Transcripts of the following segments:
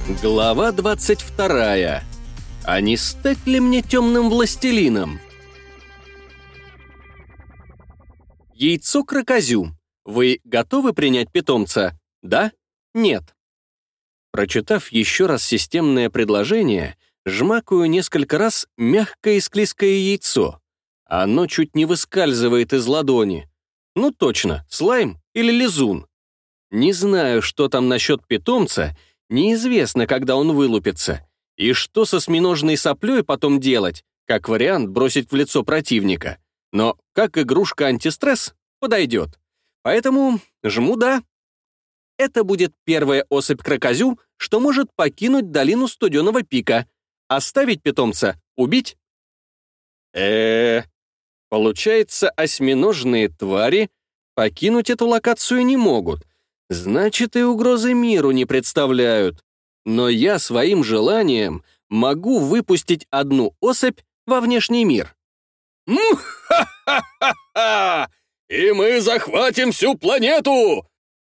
Глава 22. А не стать ли мне темным властелином? Яйцо крокозю. Вы готовы принять питомца? Да? Нет? Прочитав еще раз системное предложение, жмакаю несколько раз мягкое и склизкое яйцо. Оно чуть не выскальзывает из ладони. Ну точно, слайм или лизун. Не знаю, что там насчет питомца, неизвестно, когда он вылупится. И что со осьминожной соплей потом делать, как вариант бросить в лицо противника. Но как игрушка-антистресс подойдет. Поэтому жму «да». Это будет первая особь крокозю, что может покинуть долину Студеного пика. Оставить питомца, убить? Получается, осьминожные твари покинуть эту локацию не могут. Значит, и угрозы миру не представляют. Но я своим желанием могу выпустить одну особь во внешний мир. Ха-ха-ха-ха! И мы захватим всю планету!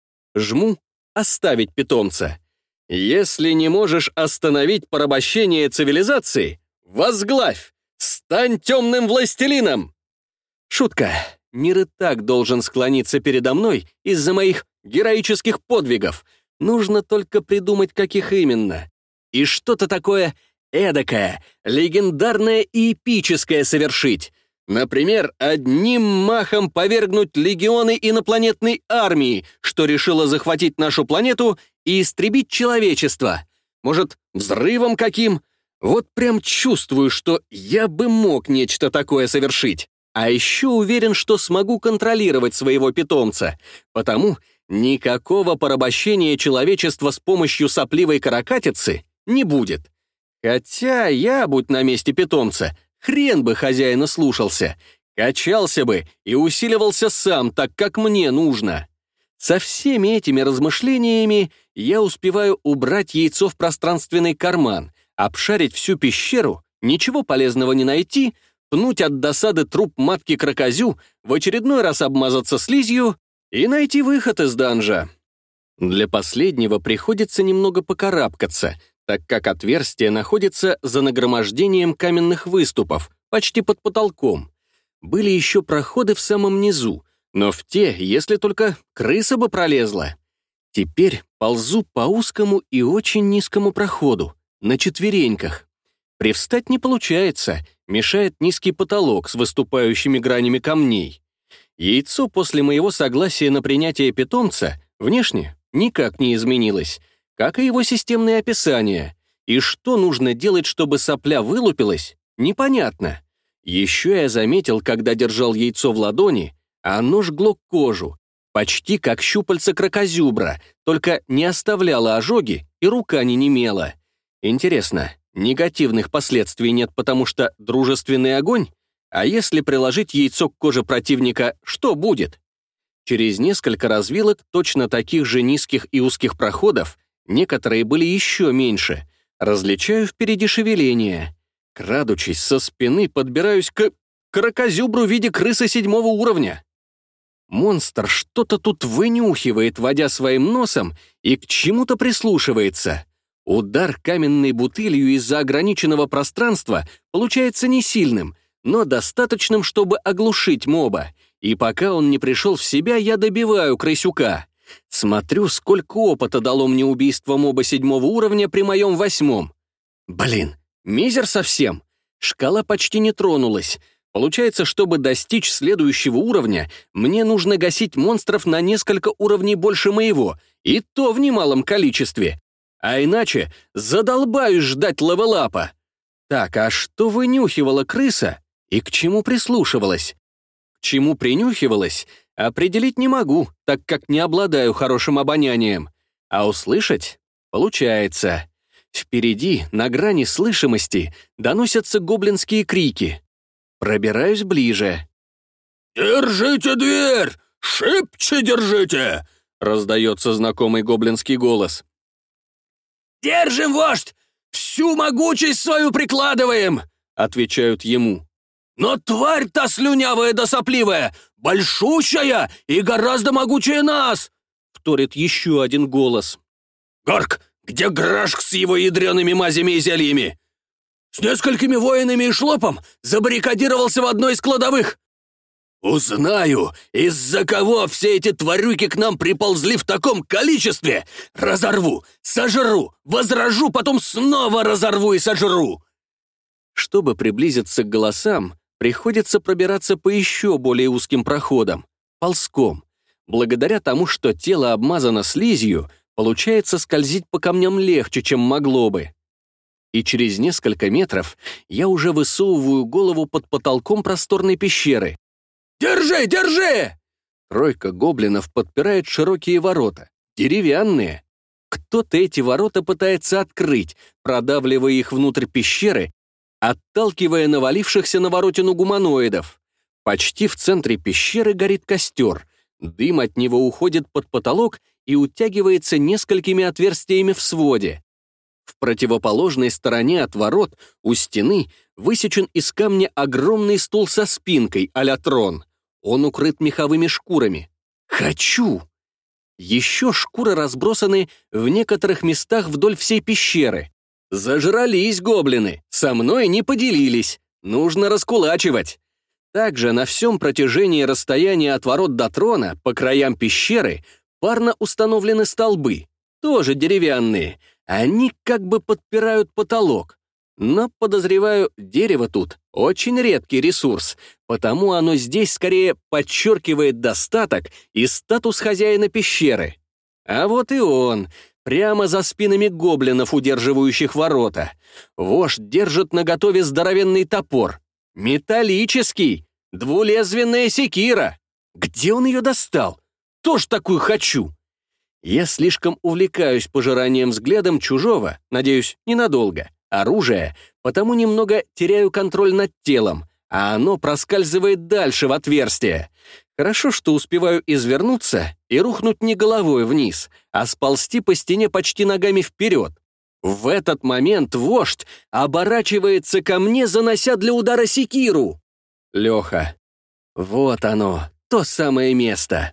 Жму «Оставить питомца». Если не можешь остановить порабощение цивилизации, возглавь! Стань темным властелином! Шутка. Мир и так должен склониться передо мной из-за моих героических подвигов. Нужно только придумать, каких именно. И что-то такое эдакое, легендарное и эпическое совершить. Например, одним махом повергнуть легионы инопланетной армии, что решила захватить нашу планету и истребить человечество. Может, взрывом каким? Вот прям чувствую, что я бы мог нечто такое совершить. А еще уверен, что смогу контролировать своего питомца. Потому никакого порабощения человечества с помощью сопливой каракатицы не будет. Хотя я, будь на месте питомца, хрен бы хозяина слушался. Качался бы и усиливался сам, так как мне нужно. Со всеми этими размышлениями я успеваю убрать яйцо в пространственный карман, обшарить всю пещеру, ничего полезного не найти, пнуть от досады труп матки крокозю, в очередной раз обмазаться слизью и найти выход из данжа. Для последнего приходится немного покарабкаться, так как отверстие находится за нагромождением каменных выступов, почти под потолком. Были еще проходы в самом низу, но в те, если только крыса бы пролезла. Теперь ползу по узкому и очень низкому проходу, на четвереньках. Привстать не получается, мешает низкий потолок с выступающими гранями камней. Яйцо после моего согласия на принятие питомца внешне никак не изменилось, как и его системное описание. И что нужно делать, чтобы сопля вылупилась, непонятно. Еще я заметил, когда держал яйцо в ладони, оно жгло кожу, почти как щупальца крокозюбра, только не оставляло ожоги и рука не немела. Интересно, негативных последствий нет, потому что дружественный огонь? А если приложить яйцо к коже противника, что будет? Через несколько развилок точно таких же низких и узких проходов, некоторые были еще меньше, различаю впереди шевеление. Крадучись со спины, подбираюсь к крокозюбру в виде крысы 7-го уровня. Монстр что-то тут вынюхивает, водя своим носом, и к чему-то прислушивается. Удар каменной бутылью из-за ограниченного пространства получается не сильным, но достаточным, чтобы оглушить моба. И пока он не пришел в себя, я добиваю крысюка. Смотрю, сколько опыта дало мне убийство моба 7-го уровня при моем 8-м. Блин, мизер совсем. Шкала почти не тронулась. Получается, чтобы достичь следующего уровня, мне нужно гасить монстров на несколько уровней больше моего, и то в немалом количестве. А иначе задолбаюсь ждать левелапа. Так, а что вынюхивала крыса и к чему прислушивалась? К чему принюхивалась, определить не могу, так как не обладаю хорошим обонянием. А услышать получается. Впереди, на грани слышимости, доносятся гоблинские крики. Пробираюсь ближе. «Держите дверь! Шибче держите!» — раздается знакомый гоблинский голос. «Держим, вождь! Всю могучесть свою прикладываем!» — отвечают ему. «Но тварь-то слюнявая да сопливая, большущая и гораздо могучее нас!» — вторит еще один голос. «Гарк! Где Грашк с его ядреными мазями и зельями? С несколькими воинами и шлопом забаррикадировался в одной из кладовых. Узнаю, из-за кого все эти тварюки к нам приползли в таком количестве. Разорву, сожру, возражу, потом снова разорву и сожру. Чтобы приблизиться к голосам, приходится пробираться по еще более узким проходам, ползком. Благодаря тому, что тело обмазано слизью, получается скользить по камням легче, чем могло бы. И через несколько метров я уже высовываю голову под потолком просторной пещеры. «Держи, держи!» Тройка гоблинов подпирает широкие ворота, деревянные. Кто-то эти ворота пытается открыть, продавливая их внутрь пещеры, отталкивая навалившихся на воротину гуманоидов. Почти в центре пещеры горит костер. Дым от него уходит под потолок и утягивается несколькими отверстиями в своде. В противоположной стороне от ворот у стены высечен из камня огромный стул со спинкой а-ля трон. Он укрыт меховыми шкурами. Хочу! Еще шкуры разбросаны в некоторых местах вдоль всей пещеры. Зажрались гоблины, со мной не поделились. Нужно раскулачивать. Также на всем протяжении расстояния от ворот до трона по краям пещеры парно установлены столбы, тоже деревянные. Они как бы подпирают потолок. Но, подозреваю, дерево тут очень редкий ресурс, потому оно здесь скорее подчеркивает достаток и статус хозяина пещеры. А вот и он, прямо за спинами гоблинов, удерживающих ворота. Вождь держит наготове здоровенный топор. Металлический, двулезвенная секира. Где он ее достал? Тоже такую хочу. Я слишком увлекаюсь пожиранием взглядом чужого, надеюсь, ненадолго, оружия, потому немного теряю контроль над телом, а оно проскальзывает дальше в отверстие. Хорошо, что успеваю извернуться и рухнуть не головой вниз, а сползти по стене почти ногами вперед. В этот момент вождь оборачивается ко мне, занося для удара секиру. Леха. Вот оно, то самое место.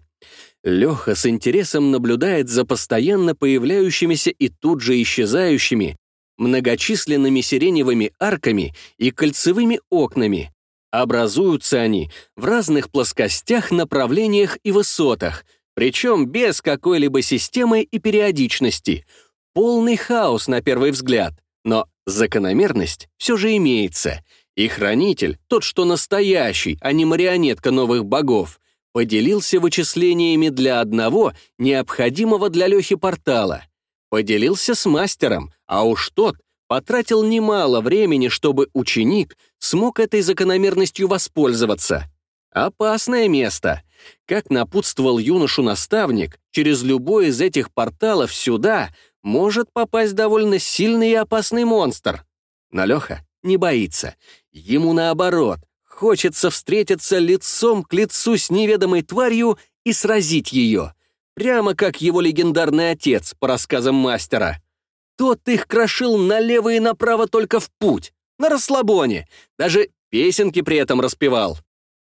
Леха с интересом наблюдает за постоянно появляющимися и тут же исчезающими многочисленными сиреневыми арками и кольцевыми окнами. Образуются они в разных плоскостях, направлениях и высотах, причем без какой-либо системы и периодичности. Полный хаос на первый взгляд, но закономерность все же имеется. И хранитель, тот, что настоящий, а не марионетка новых богов, поделился вычислениями для одного, необходимого для Лехи портала. Поделился с мастером, а уж тот потратил немало времени, чтобы ученик смог этой закономерностью воспользоваться. Опасное место. Как напутствовал юношу наставник, через любой из этих порталов сюда может попасть довольно сильный и опасный монстр. Но Леха не боится. Ему наоборот, хочется встретиться лицом к лицу с неведомой тварью и сразить ее, прямо как его легендарный отец, по рассказам мастера. Тот их крошил налево и направо только в путь, на расслабоне, даже песенки при этом распевал.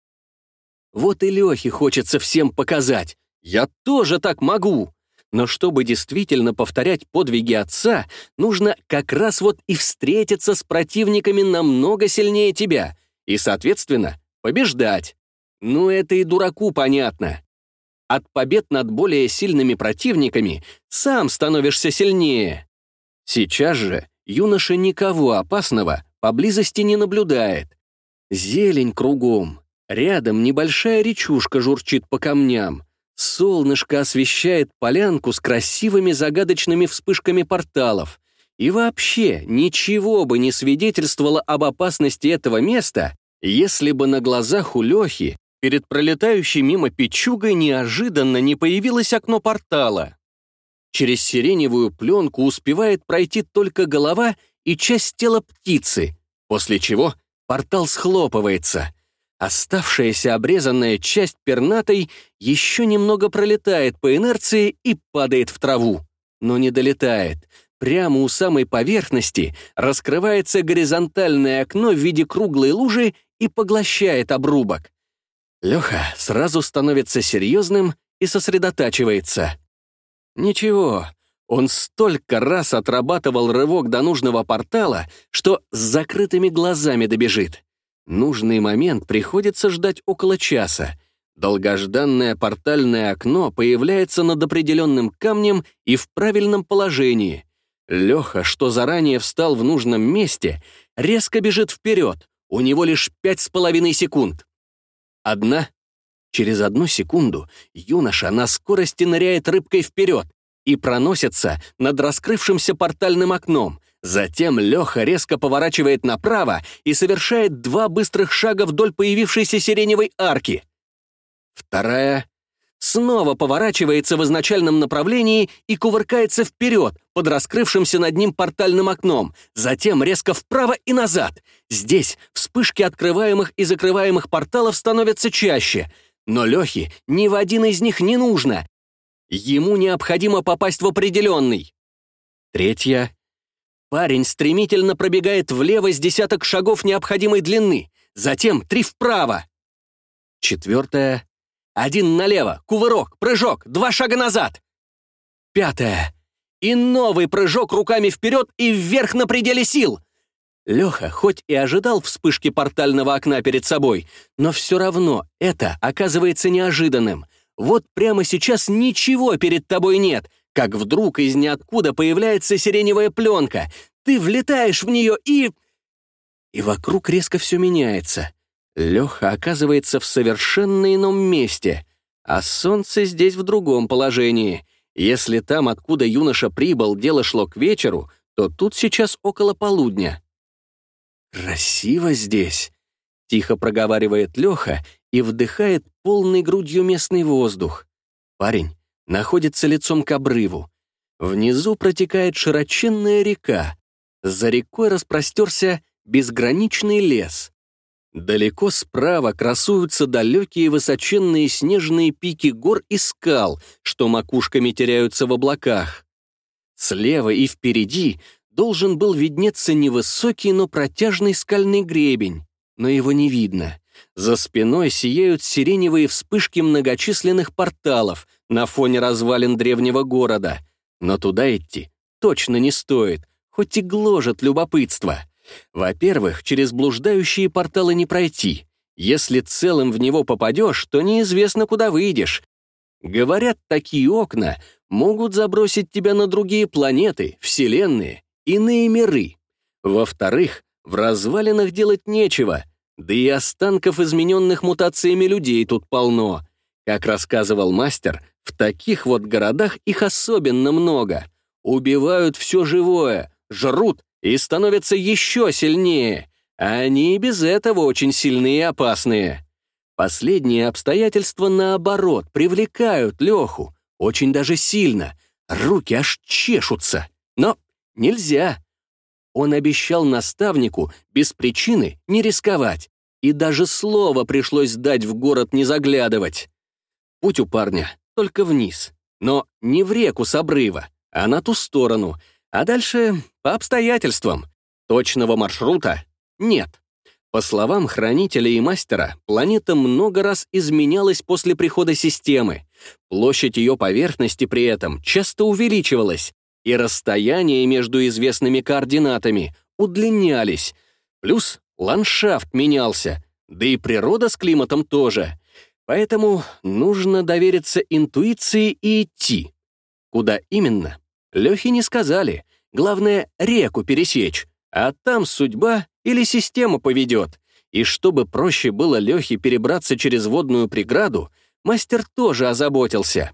Вот и Лехе хочется всем показать, я тоже так могу. Но чтобы действительно повторять подвиги отца, нужно как раз вот и встретиться с противниками намного сильнее тебя и, соответственно, побеждать. Ну, это и дураку понятно. От побед над более сильными противниками сам становишься сильнее. Сейчас же юноша никого опасного поблизости не наблюдает. Зелень кругом. Рядом небольшая речушка журчит по камням. Солнышко освещает полянку с красивыми загадочными вспышками порталов. И вообще ничего бы не свидетельствовало об опасности этого места, если бы на глазах у Лехи перед пролетающей мимо пичугой неожиданно не появилось окно портала. Через сиреневую пленку успевает пройти только голова и часть тела птицы, после чего портал схлопывается. Оставшаяся обрезанная часть пернатой еще немного пролетает по инерции и падает в траву, но не долетает. Прямо у самой поверхности раскрывается горизонтальное окно в виде круглой лужи и поглощает обрубок. Леха сразу становится серьезным и сосредотачивается. Ничего, Он столько раз отрабатывал рывок до нужного портала, что с закрытыми глазами добежит. Нужный момент приходится ждать около часа. Долгожданное портальное окно появляется над определенным камнем и в правильном положении. Леха, что заранее встал в нужном месте, резко бежит вперед. У него лишь 5,5 секунд. Через 1 секунду юноша на скорости ныряет рыбкой вперед и проносится над раскрывшимся портальным окном. Затем Леха резко поворачивает направо и совершает 2 быстрых шага вдоль появившейся сиреневой арки. 2 снова поворачивается в изначальном направлении и кувыркается вперед под раскрывшимся над ним портальным окном, затем резко вправо и назад. Здесь вспышки открываемых и закрываемых порталов становятся чаще, но Лехе ни в один из них не нужно. Ему необходимо попасть в определенный. 3. Парень стремительно пробегает влево с 10 шагов необходимой длины, затем 3 вправо. 4. 1 налево, кувырок, прыжок, 2 шага назад. 5. И новый прыжок руками вперед и вверх на пределе сил. Леха хоть и ожидал вспышки портального окна перед собой, но все равно это оказывается неожиданным. Вот прямо сейчас ничего перед тобой нет, как вдруг из ниоткуда появляется сиреневая пленка. Ты влетаешь в нее и вокруг резко все меняется. Леха оказывается в совершенно ином месте, а солнце здесь в другом положении. Если там, откуда юноша прибыл, дело шло к вечеру, то тут сейчас около полудня. «Красиво здесь», — тихо проговаривает Леха и вдыхает полной грудью местный воздух. Парень находится лицом к обрыву. Внизу протекает широченная река. За рекой распростерся безграничный лес. Далеко справа красуются далекие высоченные снежные пики гор и скал, что макушками теряются в облаках. Слева и впереди должен был виднеться невысокий, но протяжный скальный гребень, но его не видно. За спиной сияют сиреневые вспышки многочисленных порталов на фоне развалин древнего города, но туда идти точно не стоит, хоть и гложет любопытство. Во-первых, через блуждающие порталы не пройти. Если целым в него попадешь, то неизвестно, куда выйдешь. Говорят, такие окна могут забросить тебя на другие планеты, вселенные, иные миры. Во-вторых, в развалинах делать нечего, да и останков измененных мутациями людей тут полно. Как рассказывал мастер, в таких вот городах их особенно много. Убивают все живое, жрут и становятся еще сильнее, а они и без этого очень сильные и опасные. Последние обстоятельства, наоборот, привлекают Леху, очень даже сильно, руки аж чешутся, но нельзя. Он обещал наставнику без причины не рисковать, и даже слово пришлось дать в город не заглядывать. Путь у парня только вниз, но не в реку с обрыва, а на ту сторону, а дальше по обстоятельствам. Точного маршрута нет. По словам хранителя и мастера, планета много раз изменялась после прихода системы. Площадь ее поверхности при этом часто увеличивалась, и расстояния между известными координатами удлинялись. Плюс ландшафт менялся, да и природа с климатом тоже. Поэтому нужно довериться интуиции и идти. Куда именно? Лехе не сказали. Главное, реку пересечь, а там судьба или система поведет. И чтобы проще было Лехе перебраться через водную преграду, мастер тоже озаботился.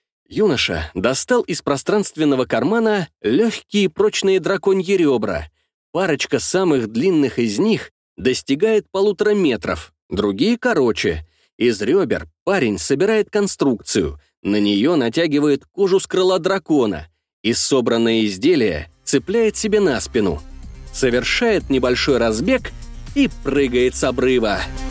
Юноша достал из пространственного кармана легкие прочные драконьи ребра. Парочка самых длинных из них достигает 1,5 метров, другие короче. Из ребер парень собирает конструкцию, на нее натягивает кожу с крыла дракона и собранное изделие цепляет себе на спину. Совершает небольшой разбег и прыгает с обрыва.